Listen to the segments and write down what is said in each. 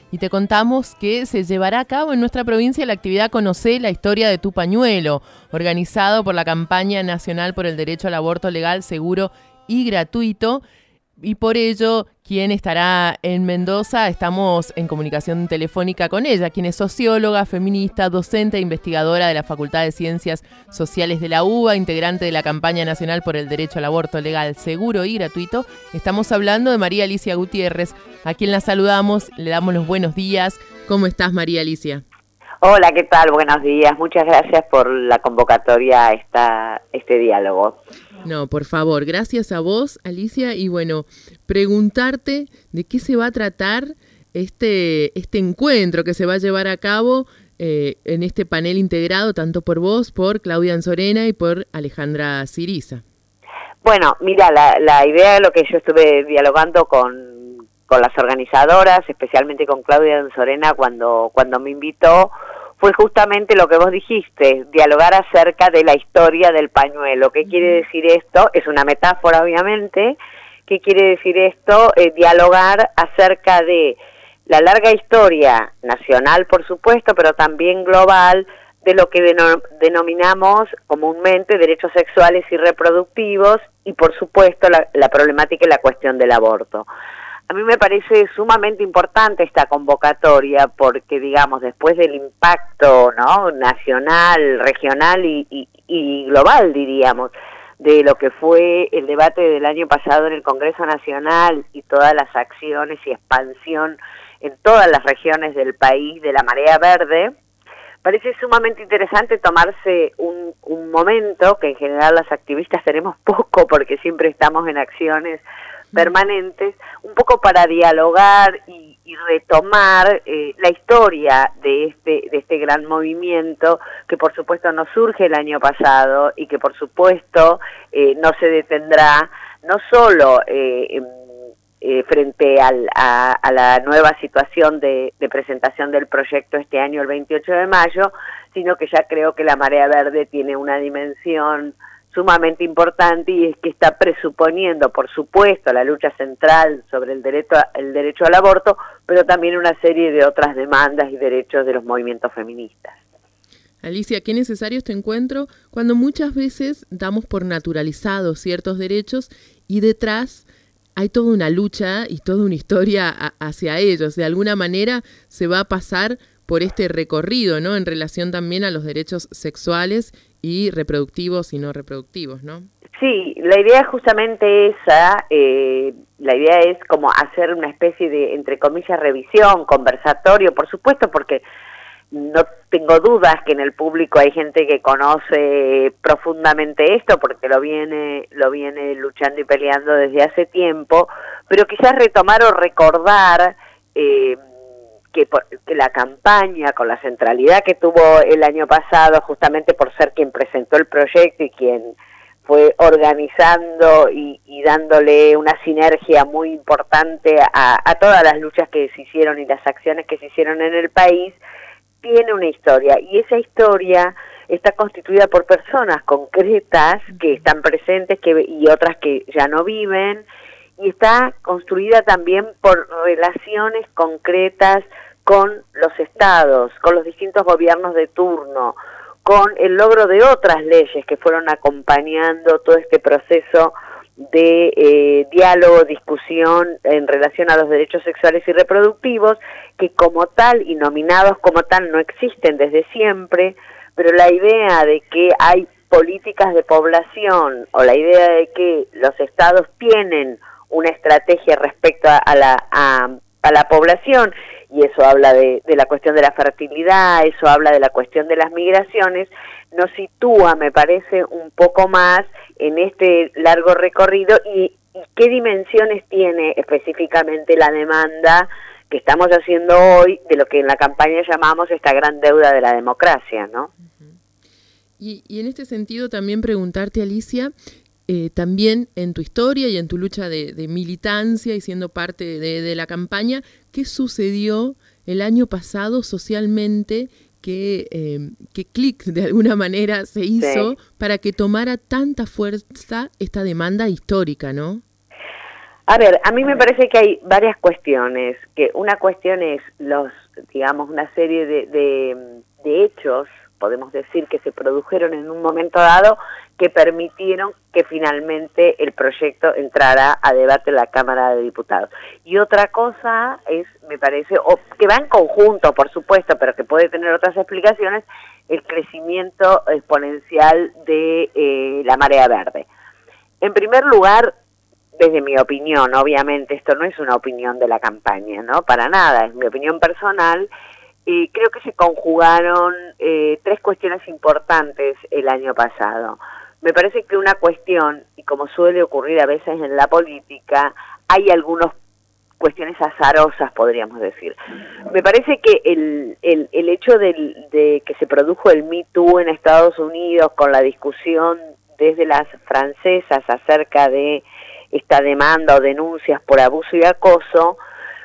y te contamos que se llevará a cabo en nuestra provincia la actividad Conocé la historia de tu pañuelo, organizado por la Campaña Nacional por el Derecho al Aborto Legal, Seguro y Gratuito. Y por ello, quien estará en Mendoza, estamos en comunicación telefónica con ella, quien es socióloga, feminista, docente e investigadora de la Facultad de Ciencias Sociales de la UBA, integrante de la Campaña Nacional por el Derecho al Aborto Legal, Seguro y Gratuito. Estamos hablando de María Alicia Gutiérrez, a quien la saludamos, le damos los buenos días. ¿Cómo estás, María Alicia? Hola, ¿qué tal? Buenos días. Muchas gracias por la convocatoria a este diálogo. No, por favor, gracias a vos, Alicia, y bueno, preguntarte de qué se va a tratar este encuentro que se va a llevar a cabo en este panel integrado tanto por vos, por Claudia Anzorena y por Alejandra Ciriza. Bueno, mira, la idea de lo que yo estuve dialogando con las organizadoras, especialmente con Claudia Anzorena cuando me invitó, fue justamente lo que vos dijiste, dialogar acerca de la historia del pañuelo. ¿Qué quiere decir esto? Es una metáfora, obviamente. ¿Qué quiere decir esto? Dialogar acerca de la larga historia nacional, por supuesto, pero también global, de lo que denominamos comúnmente derechos sexuales y reproductivos y, por supuesto, la problemática y la cuestión del aborto. A mí me parece sumamente importante esta convocatoria porque, digamos, después del impacto, ¿no?, nacional, regional y global, diríamos, de lo que fue el debate del año pasado en el Congreso Nacional y todas las acciones y expansión en todas las regiones del país de la marea verde, parece sumamente interesante tomarse un momento, que en general las activistas tenemos poco porque siempre estamos en acciones permanentes, un poco para dialogar y retomar la historia de este gran movimiento que por supuesto no surge el año pasado y que por supuesto no se detendrá, no solo frente a la nueva situación de presentación del proyecto este año, el 28 de mayo, sino que ya creo que la Marea Verde tiene una dimensión sumamente importante y es que está presuponiendo, por supuesto, la lucha central sobre el derecho al aborto, pero también una serie de otras demandas y derechos de los movimientos feministas. Alicia, qué necesario este encuentro cuando muchas veces damos por naturalizados ciertos derechos y detrás hay toda una lucha y toda una historia hacia ellos. De alguna manera se va a pasar por este recorrido, ¿no?, en relación también a los derechos sexuales y reproductivos y no reproductivos, ¿no? Sí, la idea es justamente esa, la idea es como hacer una especie de, entre comillas, revisión, conversatorio, por supuesto, porque no tengo dudas que en el público hay gente que conoce profundamente esto, porque lo viene luchando y peleando desde hace tiempo, pero quizás retomar o recordar que la campaña, con la centralidad que tuvo el año pasado, justamente por ser quien presentó el proyecto y quien fue organizando y dándole una sinergia muy importante a todas las luchas que se hicieron y las acciones que se hicieron en el país, tiene una historia, y esa historia está constituida por personas concretas que están presentes y otras que ya no viven, y está construida también por relaciones concretas con los estados, con los distintos gobiernos de turno, con el logro de otras leyes que fueron acompañando todo este proceso de diálogo, discusión en relación a los derechos sexuales y reproductivos, que como tal y nominados como tal no existen desde siempre, pero la idea de que hay políticas de población o la idea de que los estados tienen una estrategia respecto a la población, y eso habla de la cuestión de la fertilidad, eso habla de la cuestión de las migraciones, nos sitúa, me parece, un poco más en este largo recorrido y qué dimensiones tiene específicamente la demanda que estamos haciendo hoy de lo que en la campaña llamamos esta gran deuda de la democracia, ¿no? Y en este sentido también preguntarte, Alicia, también en tu historia y en tu lucha de militancia y siendo parte de la campaña, ¿qué sucedió el año pasado socialmente? ¿Qué clic de alguna manera se hizo para que tomara tanta fuerza esta demanda histórica, no? A ver, a mí me parece que hay varias cuestiones, que una cuestión es digamos, una serie de hechos, podemos decir, que se produjeron en un momento dado que permitieron que finalmente el proyecto entrara a debate en la Cámara de Diputados. Y otra cosa es, me parece, o que va en conjunto, por supuesto, pero que puede tener otras explicaciones, el crecimiento exponencial de la marea verde. En primer lugar, desde mi opinión, obviamente, esto no es una opinión de la campaña, ¿no? Para nada, es mi opinión personal. Creo que se conjugaron tres cuestiones importantes el año pasado. Me parece que una cuestión, y como suele ocurrir a veces en la política, hay algunas cuestiones azarosas, podríamos decir. Me parece que el hecho de que se produjo el Me Too en Estados Unidos con la discusión desde las francesas acerca de esta demanda o denuncias por abuso y acoso,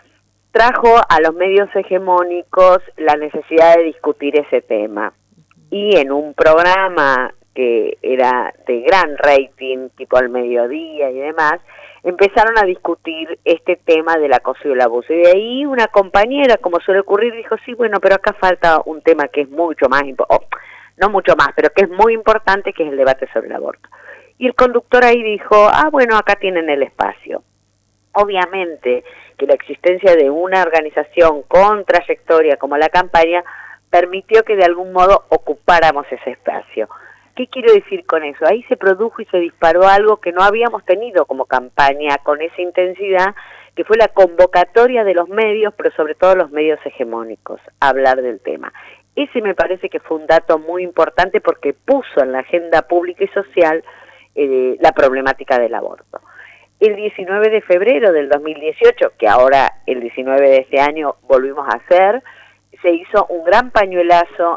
trajo a los medios hegemónicos la necesidad de discutir ese tema. Y en un programa que era de gran rating, tipo al mediodía y demás, empezaron a discutir este tema del acoso y el abuso. Y de ahí una compañera, como suele ocurrir, dijo, sí, bueno, pero acá falta un tema que es mucho más importante, no mucho más, pero que es muy importante, que es el debate sobre el aborto. Y el conductor ahí dijo, bueno, acá tienen el espacio. Obviamente que la existencia de una organización con trayectoria como la campaña permitió que de algún modo ocupáramos ese espacio. ¿Qué quiero decir con eso? Ahí se produjo y se disparó algo que no habíamos tenido como campaña con esa intensidad, que fue la convocatoria de los medios, pero sobre todo los medios hegemónicos, a hablar del tema. Ese me parece que fue un dato muy importante porque puso en la agenda pública y social la problemática del aborto. El 19 de febrero del 2018, que ahora el 19 de este año volvimos a hacer, se hizo un gran pañuelazo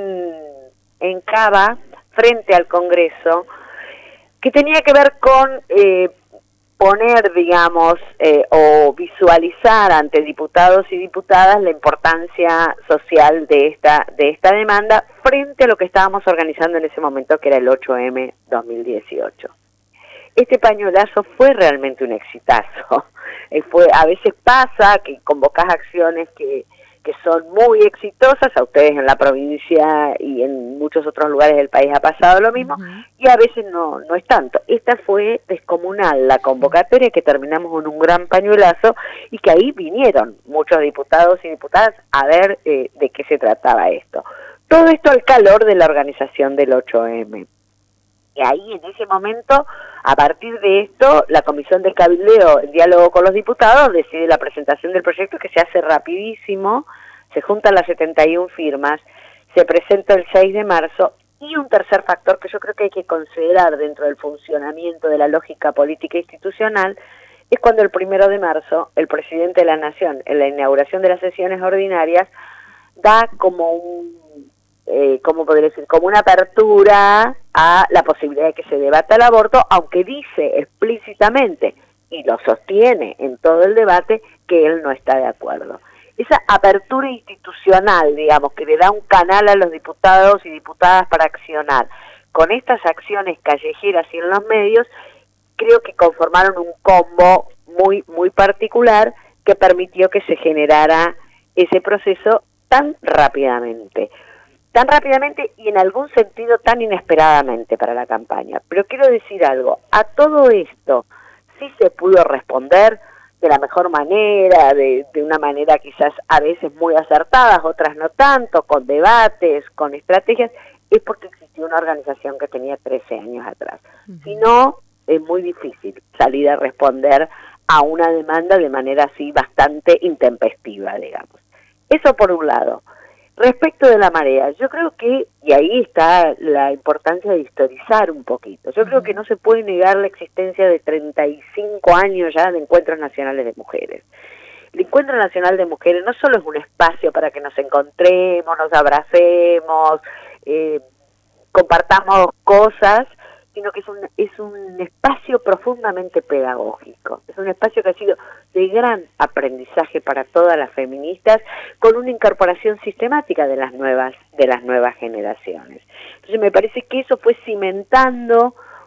en Cava, frente al Congreso, que tenía que ver con poner, digamos, o visualizar ante diputados y diputadas la importancia social de esta demanda frente a lo que estábamos organizando en ese momento, que era el 8M 2018. Este pañuelazo fue realmente un exitazo. A veces pasa que convocás acciones que son muy exitosas, a ustedes en la provincia y en muchos otros lugares del país ha pasado lo mismo, y a veces no es tanto. Esta fue descomunal, la convocatoria, que terminamos con un gran pañuelazo y que ahí vinieron muchos diputados y diputadas a ver de qué se trataba esto. Todo esto al calor de la organización del 8M. Y ahí, en ese momento, a partir de esto, la Comisión de Cabildeo, el diálogo con los diputados, decide la presentación del proyecto, que se hace rapidísimo, se juntan las 71 firmas, se presenta el 6 de marzo, y un tercer factor que yo creo que hay que considerar dentro del funcionamiento de la lógica política institucional, es cuando el 1 de marzo, el presidente de la Nación, en la inauguración de las sesiones ordinarias, da como ¿cómo podría decir? Como una apertura a la posibilidad de que se debata el aborto, aunque dice explícitamente, y lo sostiene en todo el debate, que él no está de acuerdo. Esa apertura institucional, digamos, que le da un canal a los diputados y diputadas para accionar, con estas acciones callejeras y en los medios, creo que conformaron un combo muy, muy particular que permitió que se generara ese proceso tan rápidamente y en algún sentido tan inesperadamente para la campaña. Pero quiero decir algo, a todo esto sí se pudo responder de la mejor manera, de una manera quizás a veces muy acertadas, otras no tanto, con debates, con estrategias, es porque existió una organización que tenía 13 años atrás. Si no, es muy difícil salir a responder a una demanda de manera así bastante intempestiva, digamos. Eso por un lado. Respecto de la marea, yo creo que, y ahí está la importancia de historizar un poquito, yo creo que no se puede negar la existencia de 35 años ya de Encuentros Nacionales de Mujeres. El Encuentro Nacional de Mujeres no solo es un espacio para que nos encontremos, nos abracemos, compartamos cosas, sino que es un espacio profundamente pedagógico, es un espacio que ha sido de gran aprendizaje para todas las feministas, con una incorporación sistemática de las nuevas generaciones. Entonces me parece que eso fue cimentando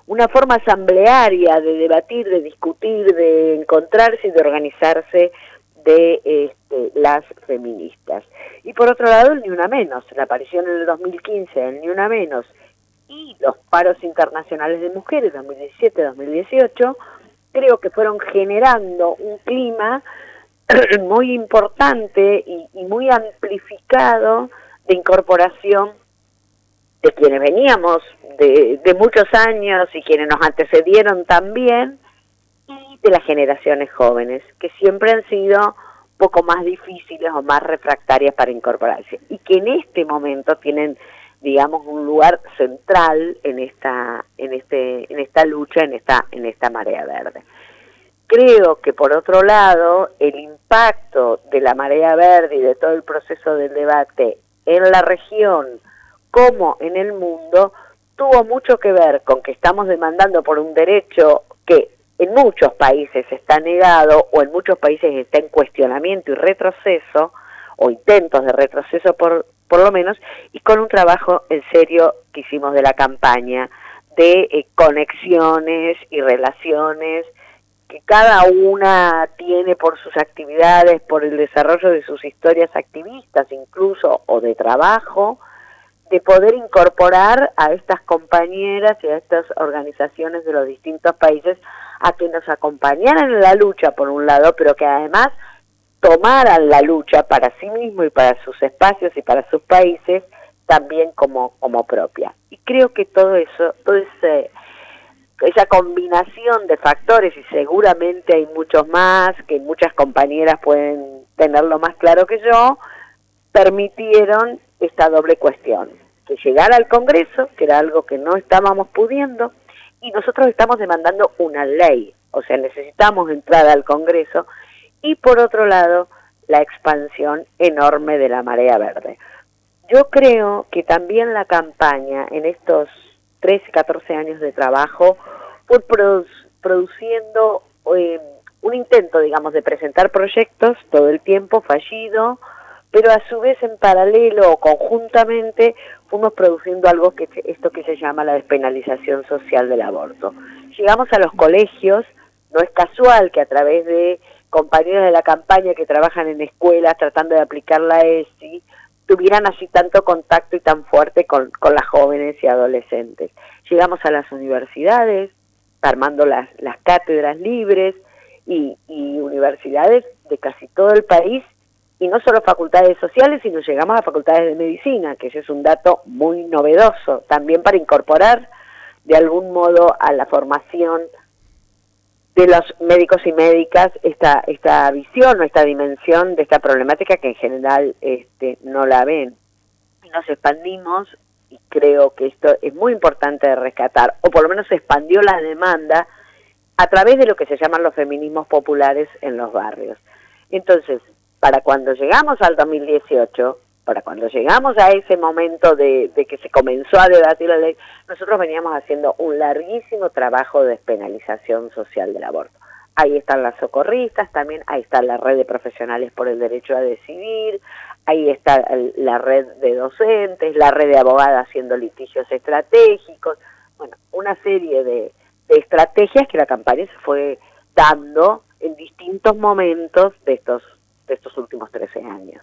una forma asamblearia de debatir, de discutir, de encontrarse y de organizarse de las feministas. Y por otro lado, el Ni Una Menos, la aparición en el 2015 del Ni Una Menos y los paros internacionales de mujeres 2017-2018, creo que fueron generando un clima muy importante y muy amplificado de incorporación de quienes veníamos de muchos años y quienes nos antecedieron también, y de las generaciones jóvenes, que siempre han sido un poco más difíciles o más refractarias para incorporarse, y que en este momento tienen, digamos, un lugar central en esta lucha, en esta marea verde. Creo que por otro lado, el impacto de la marea verde y de todo el proceso del debate en la región como en el mundo tuvo mucho que ver con que estamos demandando por un derecho que en muchos países está negado, o en muchos países está en cuestionamiento y retroceso, o intentos de retroceso por lo menos, y con un trabajo en serio que hicimos de la campaña, de conexiones y relaciones que cada una tiene por sus actividades, por el desarrollo de sus historias activistas incluso, o de trabajo, de poder incorporar a estas compañeras y a estas organizaciones de los distintos países a que nos acompañaran en la lucha, por un lado, pero que además tomaran la lucha para sí mismos y para sus espacios y para sus países también como propia. Y creo que todo eso, esa combinación de factores, y seguramente hay muchos más, que muchas compañeras pueden tenerlo más claro que yo, permitieron esta doble cuestión, que llegara al Congreso, que era algo que no estábamos pudiendo, y nosotros estamos demandando una ley, o sea, necesitamos entrar al Congreso, y por otro lado, la expansión enorme de la marea verde. Yo creo que también la campaña en estos 13, 14 años de trabajo fue produciendo un intento, digamos, de presentar proyectos todo el tiempo fallido, pero a su vez en paralelo o conjuntamente fuimos produciendo algo esto que se llama la despenalización social del aborto. Llegamos a los colegios, no es casual que a través de compañeros de la campaña que trabajan en escuelas tratando de aplicar la ESI, tuvieran así tanto contacto y tan fuerte con las jóvenes y adolescentes. Llegamos a las universidades, armando las cátedras libres y universidades de casi todo el país, y no solo facultades sociales, sino llegamos a facultades de medicina, que ese es un dato muy novedoso, también para incorporar de algún modo a la formación de los médicos y médicas esta visión o esta dimensión de esta problemática que en general no la ven. Y nos expandimos, y creo que esto es muy importante de rescatar, o por lo menos se expandió la demanda a través de lo que se llaman los feminismos populares en los barrios. Entonces, para cuando llegamos al 2018, para cuando llegamos a ese momento de que se comenzó a debatir la ley, nosotros veníamos haciendo un larguísimo trabajo de despenalización social del aborto. Ahí están las socorristas, también ahí está la red de profesionales por el derecho a decidir, ahí está la red de docentes, la red de abogadas haciendo litigios estratégicos, bueno, una serie de estrategias que la campaña se fue dando en distintos momentos de estos últimos 13 años.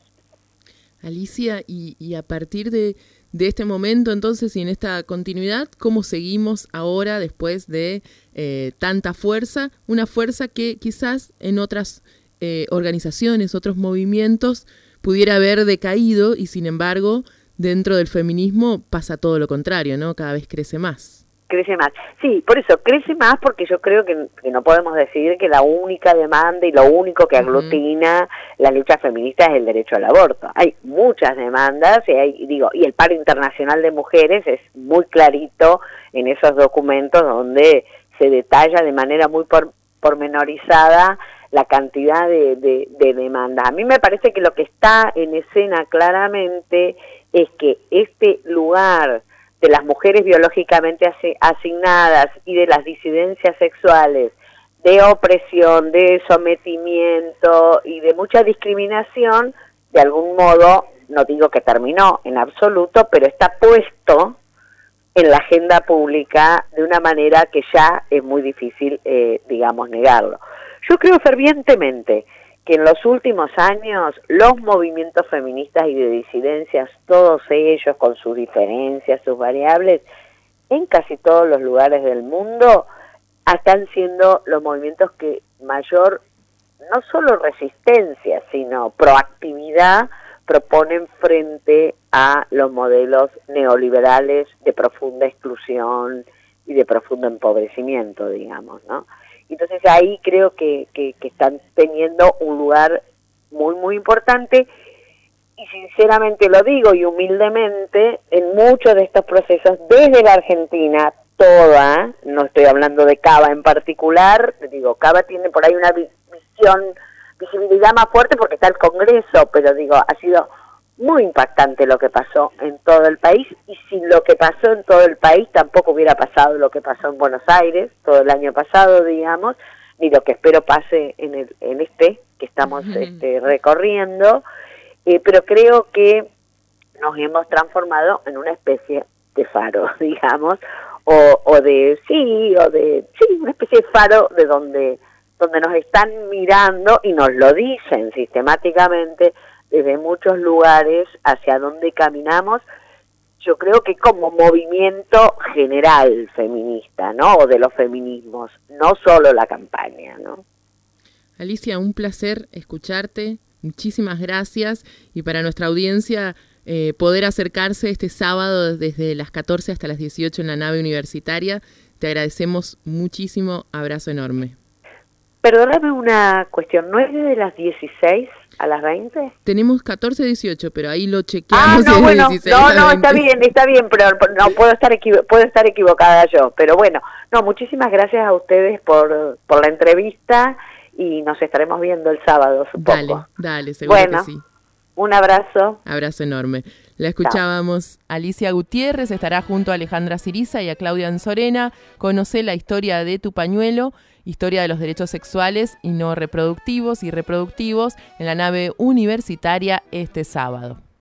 Alicia, y a partir de este momento entonces y en esta continuidad, ¿cómo seguimos ahora después de tanta fuerza? Una fuerza que quizás en otras organizaciones, otros movimientos pudiera haber decaído, y sin embargo dentro del feminismo pasa todo lo contrario, ¿no? Cada vez crece más. Crece más. Sí, por eso, crece más porque yo creo que no podemos decir que la única demanda y lo único que aglutina la lucha feminista es el derecho al aborto. Hay muchas demandas y el paro internacional de mujeres es muy clarito en esos documentos donde se detalla de manera muy pormenorizada la cantidad de demandas. A mí me parece que lo que está en escena claramente es que este lugar de las mujeres biológicamente asignadas y de las disidencias sexuales, de opresión, de sometimiento y de mucha discriminación, de algún modo, no digo que terminó en absoluto, pero está puesto en la agenda pública de una manera que ya es muy difícil, digamos, negarlo. Yo creo fervientemente que en los últimos años los movimientos feministas y de disidencias, todos ellos con sus diferencias, sus variables, en casi todos los lugares del mundo, están siendo los movimientos que mayor, no solo resistencia, sino proactividad proponen frente a los modelos neoliberales de profunda exclusión y de profundo empobrecimiento, digamos, ¿no? Entonces ahí creo que están teniendo un lugar muy, muy importante, y sinceramente lo digo y humildemente, en muchos de estos procesos, desde la Argentina, toda, no estoy hablando de Cava en particular, digo, Cava tiene por ahí una visibilidad más fuerte porque está el Congreso, pero digo, ha sido muy impactante lo que pasó en todo el país, y sin lo que pasó en todo el país tampoco hubiera pasado lo que pasó en Buenos Aires todo el año pasado, digamos, ni lo que espero pase en este que estamos recorriendo, pero creo que nos hemos transformado en una especie de faro, digamos, una especie de faro de donde nos están mirando y nos lo dicen sistemáticamente desde muchos lugares hacia dónde caminamos. Yo creo que como movimiento general feminista, ¿no? O de los feminismos, no solo la campaña, ¿no? Alicia, un placer escucharte. Muchísimas gracias. Y para nuestra audiencia, poder acercarse este sábado desde las 14 hasta las 18 en la nave universitaria. Te agradecemos muchísimo. Abrazo enorme. Perdóname una cuestión, ¿no es desde las 16 a las 20? Tenemos 14-18, pero ahí lo chequeamos. No, bueno, 16 no, está bien, pero no puedo estar equivocada yo. Pero bueno, no, muchísimas gracias a ustedes por la entrevista, y nos estaremos viendo el sábado, supongo. Dale, seguro que sí. Un abrazo. Abrazo enorme. La escuchábamos. Chao. Alicia Gutiérrez estará junto a Alejandra Ciriza y a Claudia Anzorena. Conoce la historia de tu pañuelo, historia de los derechos sexuales y no reproductivos y reproductivos en la nave universitaria este sábado.